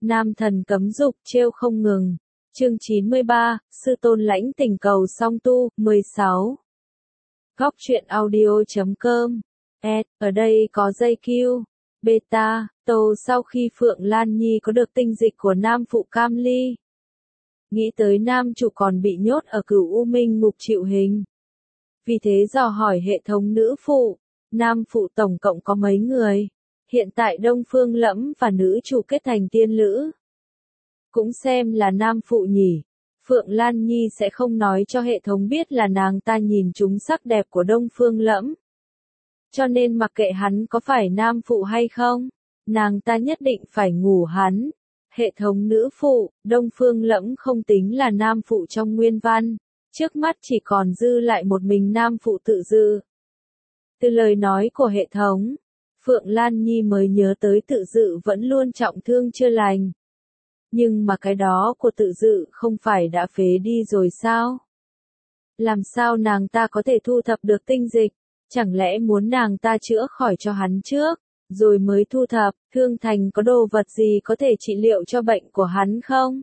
Nam thần cấm dục trêu không ngừng. Chương 93, Sư tôn lãnh tình cầu song tu, 16. Góc truyện audio.com. Ở đây có dây Q, beta, tàu sau khi Phượng Lan Nhi có được tinh dịch của nam phụ Cam Ly. Nghĩ tới nam chủ còn bị nhốt ở Cửu U Minh ngục chịu hình. Vì thế dò hỏi hệ thống nữ phụ, nam phụ tổng cộng có mấy người? Hiện tại Đông Phương Lẫm và nữ chủ kết thành tiên lữ. Cũng xem là nam phụ nhỉ. Phượng Lan Nhi sẽ không nói cho hệ thống biết là nàng ta nhìn trúng sắc đẹp của Đông Phương Lẫm. Cho nên mặc kệ hắn có phải nam phụ hay không, nàng ta nhất định phải ngủ hắn. Hệ thống nữ phụ, Đông Phương Lẫm không tính là nam phụ trong nguyên văn. Trước mắt chỉ còn dư lại một mình nam phụ tự dự. Từ lời nói của hệ thống, Phượng Lan Nhi mới nhớ tới tự dự vẫn luôn trọng thương chưa lành. Nhưng mà cái đó của tự dự không phải đã phế đi rồi sao? Làm sao nàng ta có thể thu thập được tinh dịch? Chẳng lẽ muốn nàng ta chữa khỏi cho hắn trước, rồi mới thu thập? Thương thành có đồ vật gì có thể trị liệu cho bệnh của hắn không?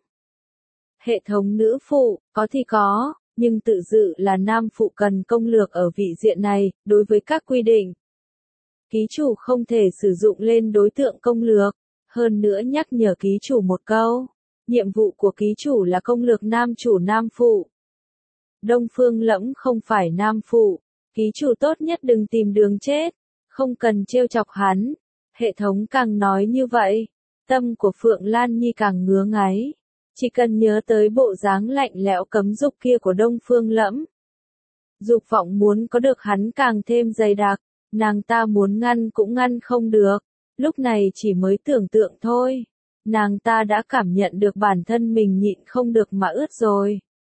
Hệ thống nữ phụ, có thì có, nhưng tự dự là nam phụ cần công lược ở vị diện này, đối với các quy định. Ký chủ không thể sử dụng lên đối tượng công lược. Hơn nữa nhắc nhở ký chủ một câu, nhiệm vụ của ký chủ là công lược nam chủ nam phụ. Đông Phương Lẫm không phải nam phụ, ký chủ tốt nhất đừng tìm đường chết, không cần trêu chọc hắn. Hệ thống càng nói như vậy, tâm của Phượng Lan Nhi càng ngứa ngáy, chỉ cần nhớ tới bộ dáng lạnh lẽo cấm dục kia của Đông Phương Lẫm. Dục vọng muốn có được hắn càng thêm dày đặc, nàng ta muốn ngăn cũng ngăn không được. Lúc này chỉ mới tưởng tượng thôi, nàng ta đã cảm nhận được bản thân mình nhịn không được mà ướt rồi.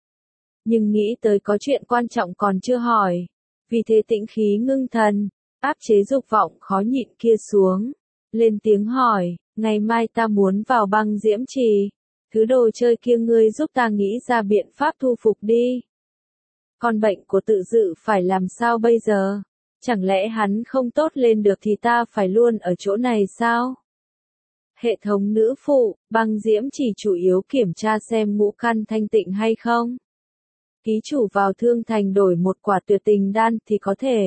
Nhưng nghĩ tới có chuyện quan trọng còn chưa hỏi, vì thế tĩnh khí ngưng thần, áp chế dục vọng khó nhịn kia xuống, lên tiếng hỏi, ngày mai ta muốn vào Băng Diễm Trì, thứ đồ chơi kia ngươi giúp ta nghĩ ra biện pháp thu phục đi. Còn bệnh của tự dự phải làm sao bây giờ? Chẳng lẽ hắn không tốt lên được thì ta phải luôn ở chỗ này sao? Hệ thống nữ phụ, Băng Diễm chỉ chủ yếu kiểm tra xem ngũ căn thanh tịnh hay không. Ký chủ vào Thương Thành đổi một quả tuyệt tình đan thì có thể.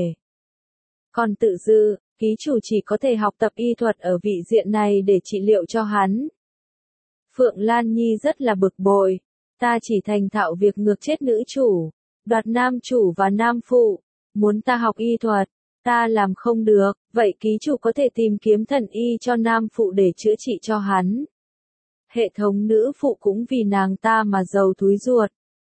Còn tự dự, ký chủ chỉ có thể học tập y thuật ở vị diện này để trị liệu cho hắn. Phượng Lan Nhi rất là bực bội. Ta chỉ thành thạo việc ngược chết nữ chủ, đoạt nam chủ và nam phụ. Muốn ta học y thuật, ta làm không được, vậy ký chủ có thể tìm kiếm thần y cho nam phụ để chữa trị cho hắn. Hệ thống nữ phụ cũng vì nàng ta mà giàu túi ruột.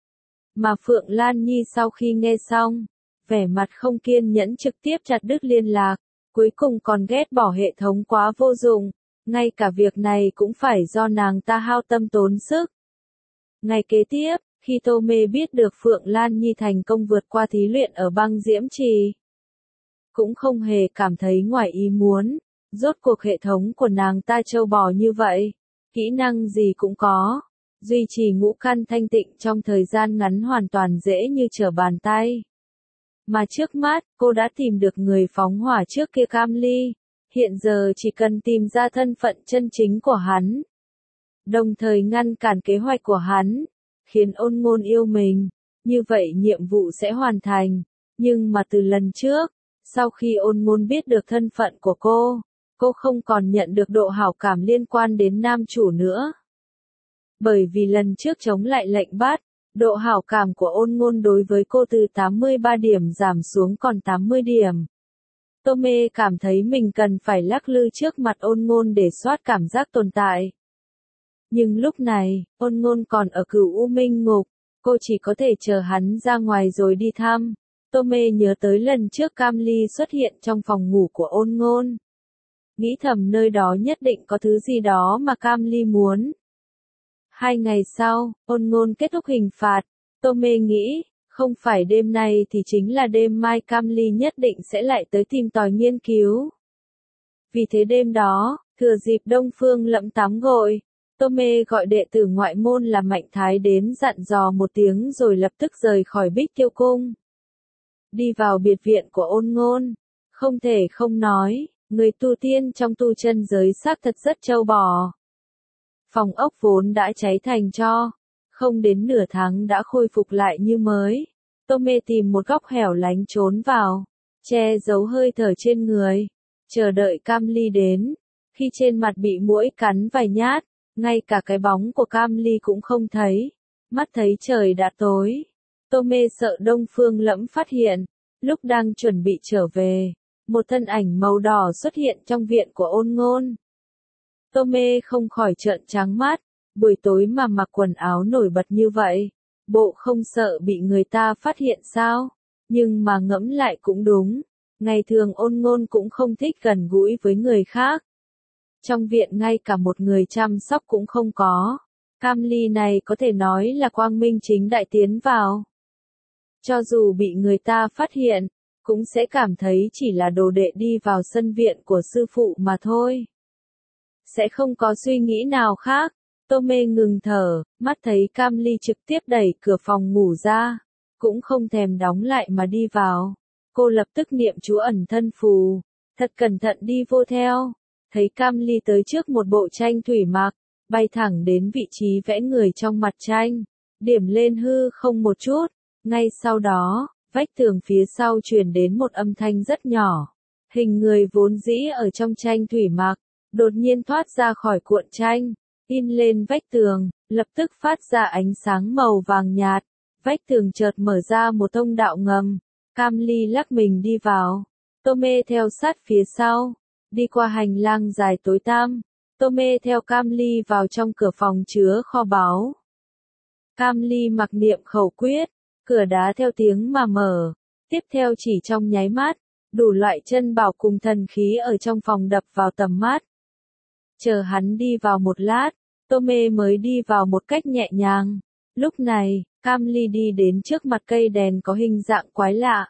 Mà Phượng Lan Nhi sau khi nghe xong, vẻ mặt không kiên nhẫn trực tiếp chặt đứt liên lạc, cuối cùng còn ghét bỏ hệ thống quá vô dụng, ngay cả việc này cũng phải do nàng ta hao tâm tốn sức. Ngày kế tiếp, khi Tô Mê biết được Phượng Lan Nhi thành công vượt qua thí luyện ở Băng Diễm Trì, cũng không hề cảm thấy ngoài ý muốn, rốt cuộc hệ thống của nàng ta trâu bò như vậy, kỹ năng gì cũng có, duy trì ngũ căn thanh tịnh trong thời gian ngắn hoàn toàn dễ như trở bàn tay. Mà trước mắt, cô đã tìm được người phóng hỏa trước kia Cam Ly, hiện giờ chỉ cần tìm ra thân phận chân chính của hắn, đồng thời ngăn cản kế hoạch của hắn, khiến Ôn Ngôn yêu mình, như vậy nhiệm vụ sẽ hoàn thành. Nhưng mà từ lần trước, sau khi Ôn Ngôn biết được thân phận của cô không còn nhận được độ hảo cảm liên quan đến nam chủ nữa. Bởi vì lần trước chống lại lệnh bắt, độ hảo cảm của Ôn Ngôn đối với cô từ 83 điểm giảm xuống còn 80 điểm. Tô Mê cảm thấy mình cần phải lắc lư trước mặt Ôn Ngôn để soát cảm giác tồn tại. Nhưng lúc này, Ôn Ngôn còn ở Cửu U Minh ngục, cô chỉ có thể chờ hắn ra ngoài rồi đi thăm. Tô Mê nhớ tới lần trước Cam Ly xuất hiện trong phòng ngủ của Ôn Ngôn. Nghĩ thầm nơi đó nhất định có thứ gì đó mà Cam Ly muốn. 2 ngày sau, Ôn Ngôn kết thúc hình phạt. Tô Mê nghĩ, không phải đêm nay thì chính là đêm mai Cam Ly nhất định sẽ lại tới tìm tòi nghiên cứu. Vì thế đêm đó, thừa dịp Đông Phương Lẫm tắm gội, Tô Mê gọi đệ tử ngoại môn là Mạnh Thái đến dặn dò một tiếng rồi lập tức rời khỏi Bích Tiêu Cung. Đi vào biệt viện của Ôn Ngôn, không thể không nói, người tu tiên trong tu chân giới xác thật rất trâu bò. Phòng ốc vốn đã cháy thành tro, không đến nửa tháng đã khôi phục lại như mới. Tome tìm một góc hẻo lánh trốn vào, che giấu hơi thở trên người, chờ đợi Cam Ly đến. Khi trên mặt bị muỗi cắn vài nhát, ngay cả cái bóng của Cam Ly cũng không thấy, mắt thấy trời đã tối. Tome sợ Đông Phương Lẫm phát hiện, lúc đang chuẩn bị trở về, một thân ảnh màu đỏ xuất hiện trong viện của Ôn Ngôn. Tome không khỏi trợn trắng mắt, buổi tối mà mặc quần áo nổi bật như vậy, bộ không sợ bị người ta phát hiện sao? Nhưng mà ngẫm lại cũng đúng, ngày thường Ôn Ngôn cũng không thích gần gũi với người khác. Trong viện ngay cả một người chăm sóc cũng không có, Cam Ly này có thể nói là quang minh chính đại tiến vào. Cho dù bị người ta phát hiện, cũng sẽ cảm thấy chỉ là đồ đệ đi vào sân viện của sư phụ mà thôi. Sẽ không có suy nghĩ nào khác. Tome ngừng thở, mắt thấy Cam Ly trực tiếp đẩy cửa phòng ngủ ra, cũng không thèm đóng lại mà đi vào. Cô lập tức niệm chú ẩn thân phù, thật cẩn thận đi vô theo. Thấy Cam Ly tới trước một bộ tranh thủy mặc, bay thẳng đến vị trí vẽ người trong mặt tranh, điểm lên hư không một chút. Ngay sau đó, vách tường phía sau truyền đến một âm thanh rất nhỏ. Hình người vốn dĩ ở trong tranh thủy mặc, đột nhiên thoát ra khỏi cuộn tranh, in lên vách tường, lập tức phát ra ánh sáng màu vàng nhạt. Vách tường chợt mở ra một thông đạo ngầm. Cam Ly lắc mình đi vào. Tome theo sát phía sau. Đi qua hành lang dài tối tăm. Tome theo Cam Ly vào trong cửa phòng chứa kho báu. Cam Ly mặc niệm khẩu quyết. Cửa đá theo tiếng mà mở. Tiếp theo chỉ trong nháy mắt, đủ loại chân bảo cùng thần khí ở trong phòng đập vào tầm mắt. Chờ hắn đi vào một lát, Tome mới đi vào một cách nhẹ nhàng. Lúc này, Cam Ly đi đến trước mặt cây đèn có hình dạng quái lạ.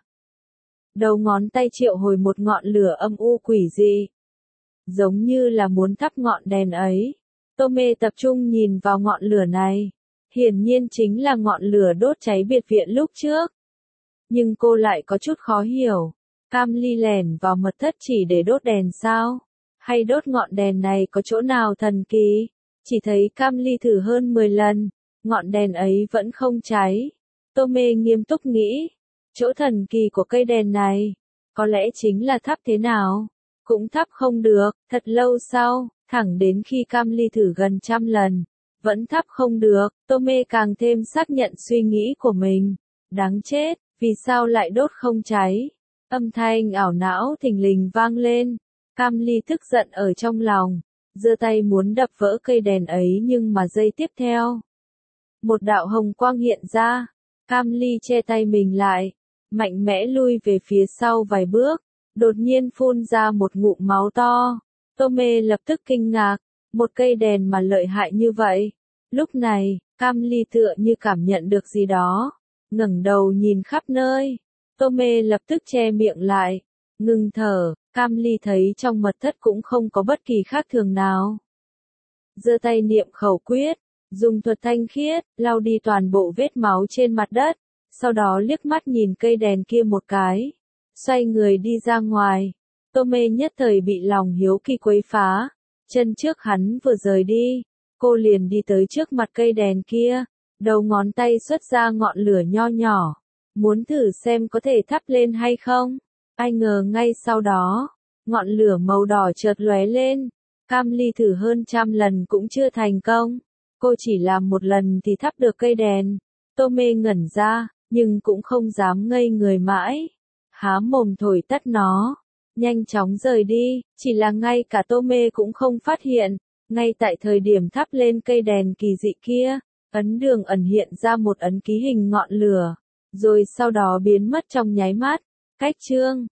Đầu ngón tay triệu hồi một ngọn lửa âm u quỷ dị. Giống như là muốn thắp ngọn đèn ấy. Tome tập trung nhìn vào ngọn lửa này. Hiển nhiên chính là ngọn lửa đốt cháy biệt viện lúc trước. Nhưng cô lại có chút khó hiểu. Cam Ly lẻn vào mật thất chỉ để đốt đèn sao? Hay đốt ngọn đèn này có chỗ nào thần kỳ? Chỉ thấy Cam Ly thử hơn 10 lần, ngọn đèn ấy vẫn không cháy. Tome nghiêm túc nghĩ, chỗ thần kỳ của cây đèn này, có lẽ chính là thắp thế nào, cũng thắp không được. Thật lâu sau, thẳng đến khi Cam Ly thử gần 100 lần, vẫn thắp không được. Tome càng thêm xác nhận suy nghĩ của mình. Đáng chết, vì sao lại đốt không cháy? Âm thanh ảo não thình lình vang lên. Cam Ly tức giận ở trong lòng, giơ tay muốn đập vỡ cây đèn ấy, nhưng mà giây tiếp theo, một đạo hồng quang hiện ra. Cam Ly che tay mình lại, mạnh mẽ lui về phía sau vài bước, đột nhiên phun ra một ngụm máu to. Tome lập tức kinh ngạc, một cây đèn mà lợi hại như vậy. Lúc này, Cam Ly tựa như cảm nhận được gì đó, ngẩng đầu nhìn khắp nơi. Tome lập tức che miệng lại, ngừng thở. Cam Ly thấy trong mật thất cũng không có bất kỳ khác thường nào. Giơ tay niệm khẩu quyết, dùng thuật thanh khiết, lau đi toàn bộ vết máu trên mặt đất, sau đó liếc mắt nhìn cây đèn kia một cái, xoay người đi ra ngoài. Tome nhất thời bị lòng hiếu kỳ quấy phá, chân trước hắn vừa rời đi, cô liền đi tới trước mặt cây đèn kia, đầu ngón tay xuất ra ngọn lửa nho nhỏ, muốn thử xem có thể thắp lên hay không. Ai ngờ ngay sau đó, ngọn lửa màu đỏ chợt lóe lên. Cam Ly thử hơn 100 lần cũng chưa thành công. Cô chỉ làm một lần thì thắp được cây đèn. Tome ngẩn ra, nhưng cũng không dám ngây người mãi. Há mồm thổi tắt nó, nhanh chóng rời đi. Chỉ là ngay cả Tome cũng không phát hiện. Ngay tại thời điểm thắp lên cây đèn kỳ dị kia, ấn đường ẩn hiện ra một ấn ký hình ngọn lửa, rồi sau đó biến mất trong nháy mắt. Cách chương